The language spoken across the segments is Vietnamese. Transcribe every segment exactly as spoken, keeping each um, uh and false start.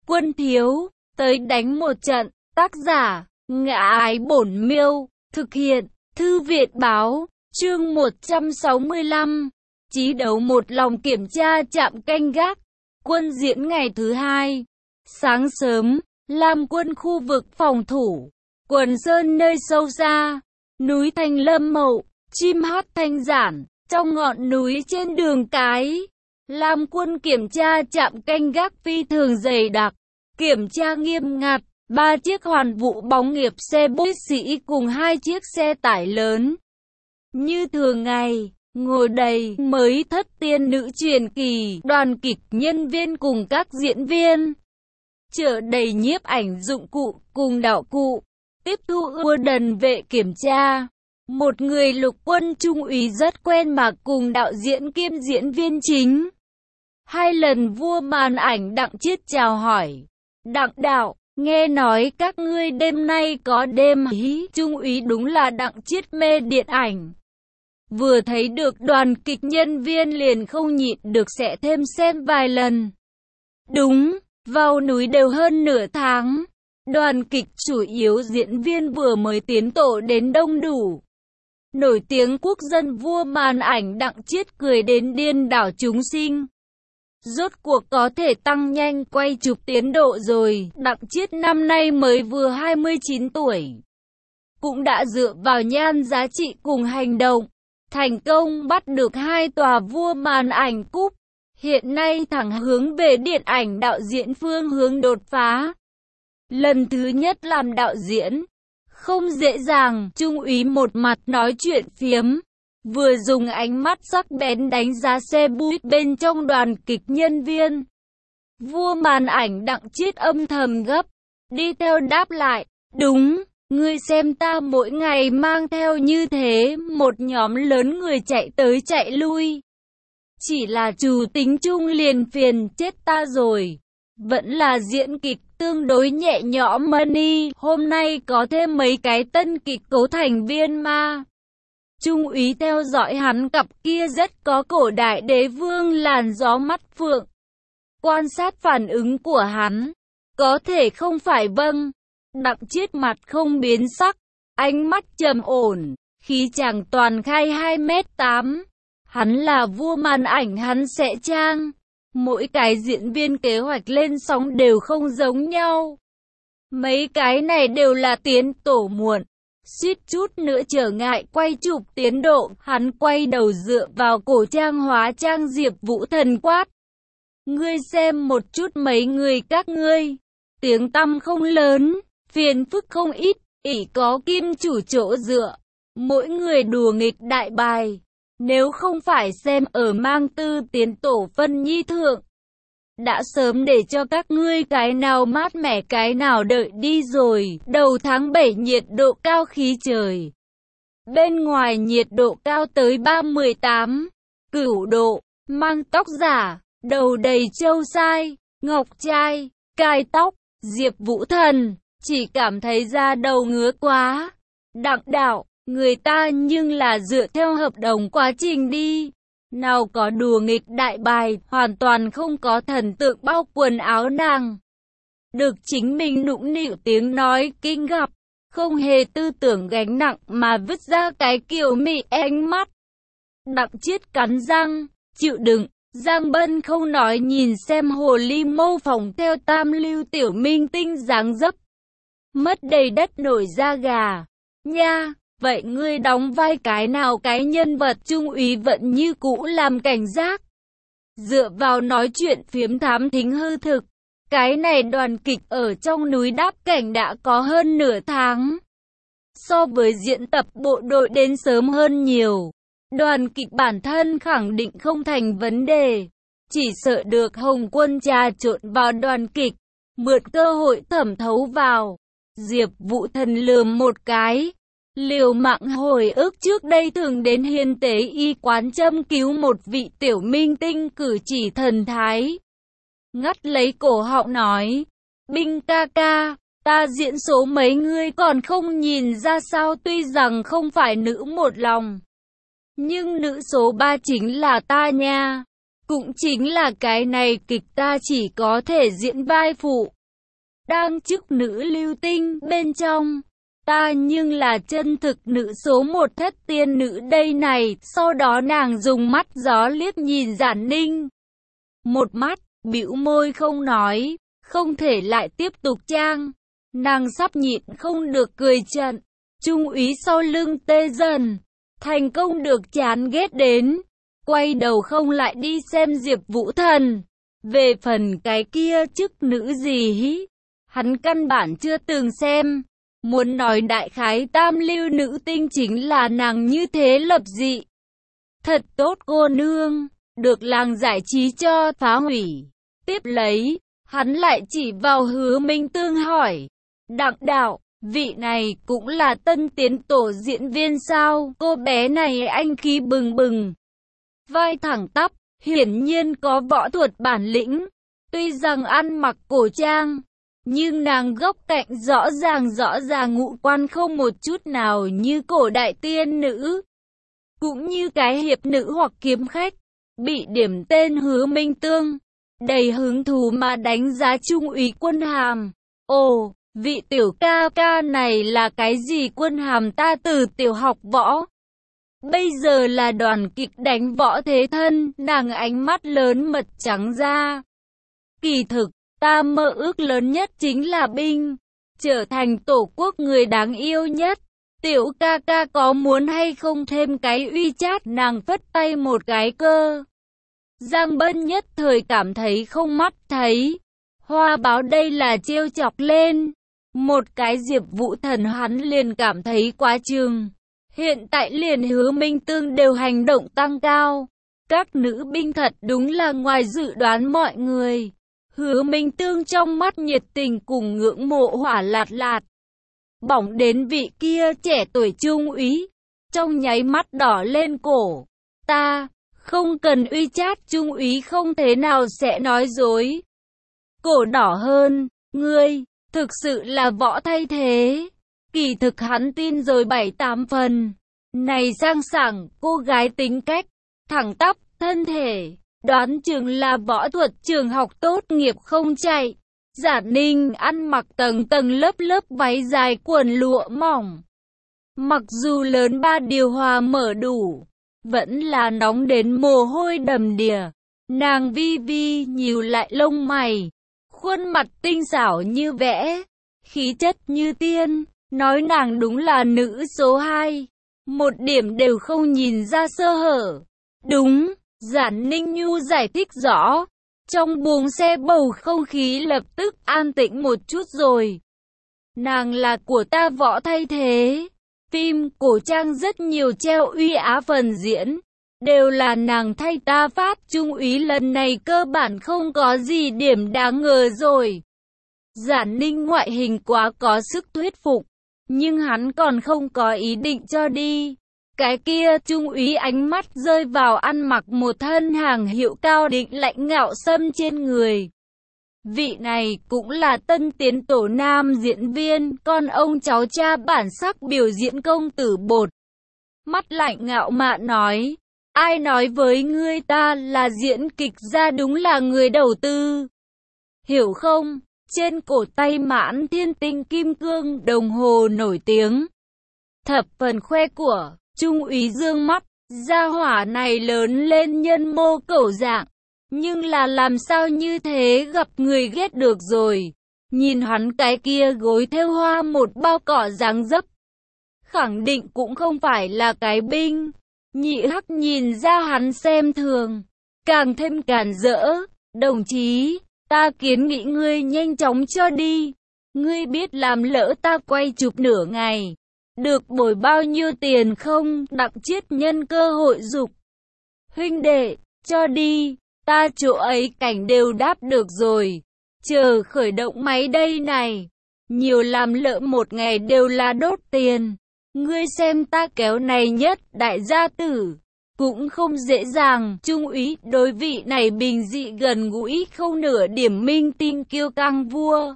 Quân thiếu, tới đánh một trận. Tác giả, Ngã Ái Bổn Miêu. Thực hiện, Thư viện báo. Chương một trăm sáu mươi lăm. Chí đấu một lòng kiểm tra trạm canh gác. Quân diễn ngày thứ hai. Sáng sớm, Lam quân khu vực phòng thủ. Quần sơn nơi sâu xa. Núi Thanh Lâm Mậu, chim hót thanh giản. Trong ngọn núi trên đường cái, Lam quân kiểm tra trạm canh gác phi thường dày đặc. Kiểm tra nghiêm ngặt, ba chiếc hoàn vũ bóng nghiệp xe bus sĩ cùng hai chiếc xe tải lớn. Như thường ngày, ngồi đầy mới thất tiên nữ truyền kỳ, đoàn kịch nhân viên cùng các diễn viên. Chở đầy nhiếp ảnh dụng cụ cùng đạo cụ. Tiếp thu ưa đần vệ kiểm tra. Một người lục quân trung úy rất quen mà cùng đạo diễn kiêm diễn viên chính. Hai lần vua màn ảnh Đặng Chiết chào hỏi. Đặng đạo, nghe nói các ngươi đêm nay có đêm hí. Trung úy đúng là Đặng Chiết mê điện ảnh. Vừa thấy được đoàn kịch nhân viên liền không nhịn được sẽ thêm xem vài lần. Đúng, vào núi đều hơn nửa tháng. Đoàn kịch chủ yếu diễn viên vừa mới tiến tổ đến đông đủ. Nổi tiếng quốc dân vua màn ảnh Đặng Chiết cười đến điên đảo chúng sinh. Rốt cuộc có thể tăng nhanh quay chụp tiến độ rồi. Đặng Chiết năm nay mới vừa hai mươi chín tuổi. Cũng đã dựa vào nhan giá trị cùng hành động, thành công bắt được hai tòa vua màn ảnh cúp. Hiện nay thẳng hướng về điện ảnh đạo diễn phương hướng đột phá. Lần thứ nhất làm đạo diễn, không dễ dàng. Trung úy một mặt nói chuyện phiếm, vừa dùng ánh mắt sắc bén đánh giá xe bus bên trong đoàn kịch nhân viên. Vua màn ảnh Đặng Chiết âm thầm gấp, đi theo đáp lại, đúng, ngươi xem ta mỗi ngày mang theo như thế, một nhóm lớn người chạy tới chạy lui. Chỉ là chủ tính chung liền phiền chết ta rồi. Vẫn là diễn kịch tương đối nhẹ nhõm money, hôm nay có thêm mấy cái tân kịch cấu thành viên ma. Trung úy theo dõi hắn cặp kia rất có cổ đại đế vương làn gió mắt phượng. Quan sát phản ứng của hắn, có thể không phải vâng. Đặng Chiết mặt không biến sắc, ánh mắt trầm ổn, khí chàng toàn khai hai mét tám. Hắn là vua màn ảnh, hắn sẽ trang. Mỗi cái diễn viên kế hoạch lên sóng đều không giống nhau. Mấy cái này đều là tiến tổ muộn. Suýt chút nữa trở ngại quay chụp tiến độ. Hắn quay đầu dựa vào cổ trang hóa trang Diệp Vũ Thần quát. Ngươi xem một chút mấy người các ngươi. Tiếng tăm không lớn, phiền phức không ít, ỷ có kim chủ chỗ dựa. Mỗi người đùa nghịch đại bài. Nếu không phải xem ở mang tư tiến tổ phân nhi thượng, đã sớm để cho các ngươi cái nào mát mẻ cái nào đợi đi rồi. Đầu tháng bảy nhiệt độ cao khí trời. Bên ngoài nhiệt độ cao tới ba mươi tám, cửu độ, mang tóc giả, đầu đầy châu sai, ngọc trai, cài tóc, Diệp Vũ Thần, chỉ cảm thấy da đầu ngứa quá. Đặng đạo, người ta nhưng là dựa theo hợp đồng quá trình đi. Nào có đùa nghịch đại bài, hoàn toàn không có thần tượng bao quần áo nàng. Được chính mình nũng nịu tiếng nói kinh gặp, không hề tư tưởng gánh nặng mà vứt ra cái kiểu mị ánh mắt. Đặng Chiết cắn răng, chịu đựng. Giang Bân không nói nhìn xem hồ ly mô phỏng theo tam lưu tiểu minh tinh dáng dấp. Mất đầy đất nổi da gà. Nha! Vậy ngươi đóng vai cái nào cái nhân vật? Trung úy vẫn như cũ làm cảnh giác. Dựa vào nói chuyện phiếm thám thính hư thực. Cái này đoàn kịch ở trong núi đáp cảnh đã có hơn nửa tháng. So với diễn tập bộ đội đến sớm hơn nhiều. Đoàn kịch bản thân khẳng định không thành vấn đề. Chỉ sợ được Hồng Quân trà trộn vào đoàn kịch, mượn cơ hội thẩm thấu vào. Diệp Vũ Thần lườm một cái. Liều mạng hồi ức trước đây thường đến hiên tế y quán châm cứu một vị tiểu minh tinh cử chỉ thần thái. Ngắt lấy cổ họng nói, Binh ca ca, ta diễn số mấy ngươi còn không nhìn ra sao? Tuy rằng không phải nữ một lòng, nhưng nữ số ba chính là ta nha. Cũng chính là cái này kịch ta chỉ có thể diễn vai phụ, đang chức nữ lưu tinh bên trong. Ta nhưng là chân thực nữ số một thất tiên nữ đây này. Sau đó nàng dùng mắt gió liếc nhìn Giản Ninh. Một mắt, bĩu môi không nói, không thể lại tiếp tục trang. Nàng sắp nhịn không được cười trận. Trung úy sau lưng tê dần, thành công được chán ghét đến. Quay đầu không lại đi xem Diệp Vũ Thần. Về phần cái kia chức nữ gì hí, hắn căn bản chưa từng xem. Muốn nói đại khái tam lưu nữ tinh chính là nàng như thế lập dị. Thật tốt cô nương, được làng giải trí cho phá hủy. Tiếp lấy, hắn lại chỉ vào Hứa Minh Tương hỏi. Đặng đạo, vị này cũng là tân tiến tổ diễn viên sao? Cô bé này anh khí bừng bừng. Vai thẳng tắp, hiển nhiên có võ thuật bản lĩnh. Tuy rằng ăn mặc cổ trang, nhưng nàng góc cạnh rõ ràng rõ ràng ngũ quan không một chút nào như cổ đại tiên nữ. Cũng như cái hiệp nữ hoặc kiếm khách, bị điểm tên Hứa Minh Tương. Đầy hứng thú mà đánh giá Trung úy Quân Hàm. Ồ, vị tiểu ca ca này là cái gì? Quân Hàm ta từ tiểu học võ. Bây giờ là đoàn kịch đánh võ thế thân, nàng ánh mắt lớn mật trắng ra. Kỳ thực, ta mơ ước lớn nhất chính là binh, trở thành tổ quốc người đáng yêu nhất. Tiểu ca ca có muốn hay không thêm cái uy chát? Nàng phất tay một cái cơ. Giang Bân nhất thời cảm thấy không mắt thấy. Hoa báo đây là trêu chọc lên. Một cái Diệp Vũ Thần hắn liền cảm thấy quá chừng. Hiện tại liền Hứa Minh Tương đều hành động tăng cao. Các nữ binh thật đúng là ngoài dự đoán mọi người. Hứa Minh Tương trong mắt nhiệt tình cùng ngưỡng mộ hỏa lạt lạt. Bỏng đến vị kia trẻ tuổi trung úy. Trong nháy mắt đỏ lên cổ. Ta, không cần uy chát, trung úy không thế nào sẽ nói dối. Cổ đỏ hơn, ngươi, thực sự là võ thay thế. Kỳ thực hắn tin rồi bảy tám phần. Này sang sảng, cô gái tính cách, thẳng tắp, thân thể, đoán chừng là võ thuật trường học tốt nghiệp không chạy. Giản Ninh ăn mặc tầng tầng lớp lớp váy dài quần lụa mỏng. Mặc dù lớn ba điều hòa mở đủ, vẫn là nóng đến mồ hôi đầm đìa. Nàng vi vi nhíu lại lông mày, khuôn mặt tinh xảo như vẽ, khí chất như tiên. Nói nàng đúng là nữ số hai, một điểm đều không nhìn ra sơ hở. Đúng, Giản Ninh Nhu giải thích rõ. Trong buồng xe bầu không khí lập tức an tĩnh một chút rồi. Nàng là của ta võ thay thế. Phim cổ trang rất nhiều treo uy á phần diễn, đều là nàng thay ta phát. Trung úy lần này cơ bản không có gì điểm đáng ngờ rồi. Giản Ninh ngoại hình quá có sức thuyết phục, nhưng hắn còn không có ý định cho đi. Cái kia trung úy ánh mắt rơi vào ăn mặc một thân hàng hiệu cao định lạnh ngạo xâm trên người. Vị này cũng là tân tiến tổ nam diễn viên, con ông cháu cha bản sắc biểu diễn công tử bột. Mắt lạnh ngạo mạn nói, ai nói với ngươi ta là diễn kịch ra, đúng là người đầu tư. Hiểu không? Trên cổ tay mãn thiên tinh kim cương đồng hồ nổi tiếng. Thập phần khoe của, trung úy dương mắt, gia hỏa này lớn lên nhân mô cẩu dạng. Nhưng là làm sao như thế gặp người ghét được rồi. Nhìn hắn cái kia gối thêu hoa một bao cỏ dáng dấp, khẳng định cũng không phải là cái binh. Nhị hắc nhìn ra hắn xem thường, càng thêm càn rỡ. Đồng chí, ta kiến nghị ngươi nhanh chóng cho đi. Ngươi biết làm lỡ ta quay chụp nửa ngày, được bồi bao nhiêu tiền không? Đặng Chiết nhân cơ hội dục, huynh đệ, cho đi. Ta chỗ ấy cảnh đều đáp được rồi, chờ khởi động máy đây này. Nhiều làm lỡ một ngày đều là đốt tiền. Ngươi xem ta kéo này nhất đại gia tử, cũng không dễ dàng. Trung úy đối vị này bình dị gần gũi không nửa điểm minh tinh kiêu căng vua.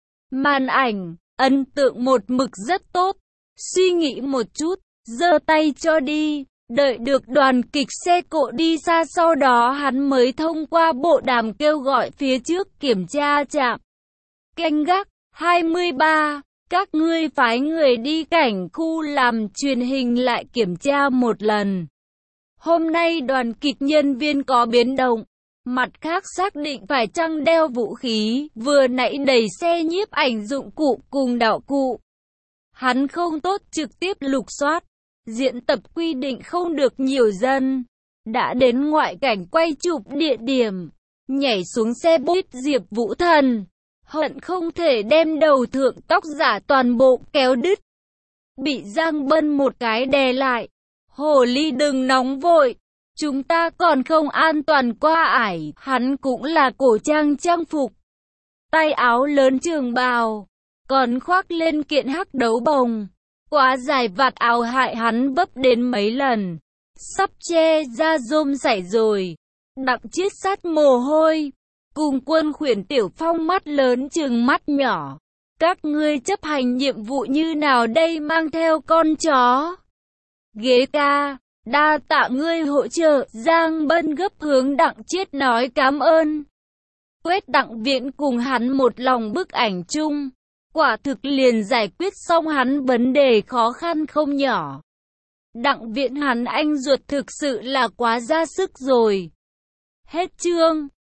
Màn ảnh, ấn tượng một mực rất tốt. Suy nghĩ một chút, giơ tay cho đi. Đợi được đoàn kịch xe cộ đi xa, sau đó hắn mới thông qua bộ đàm kêu gọi phía trước kiểm tra trạm canh gác. hai mươi ba. Các ngươi phái người đi cảnh khu làm truyền hình lại kiểm tra một lần. Hôm nay đoàn kịch nhân viên có biến động. Mặt khác xác định phải chăng đeo vũ khí, vừa nãy đẩy xe nhiếp ảnh dụng cụ cùng đạo cụ. Hắn không tốt trực tiếp lục soát. Diễn tập quy định không được nhiều dân. Đã đến ngoại cảnh quay chụp địa điểm. Nhảy xuống xe buýt Diệp Vũ Thần. Hận không thể đem đầu thượng tóc giả toàn bộ kéo đứt. Bị Giang Bân một cái đè lại. Hồ ly đừng nóng vội. Chúng ta còn không an toàn qua ải. Hắn cũng là cổ trang trang phục. Tay áo lớn trường bào. Còn khoác lên kiện hắc đấu bồng. Quá dài vạt áo hại hắn vấp đến mấy lần. Sắp che ra rôm rải rồi. Đặng Chiết sát mồ hôi. Cùng Quân Khuyển Tiểu Phong mắt lớn trừng mắt nhỏ. Các ngươi chấp hành nhiệm vụ như nào đây, mang theo con chó? Ghế ca, đa tạ ngươi hỗ trợ. Giang Bân gấp hướng Đặng Chiết nói cảm ơn. Quét Đặng Viễn cùng hắn một lòng bức ảnh chung. Quả thực liền giải quyết xong hắn vấn đề khó khăn không nhỏ. Đặng Viễn hắn anh ruột thực sự là quá ra sức rồi. Hết chương.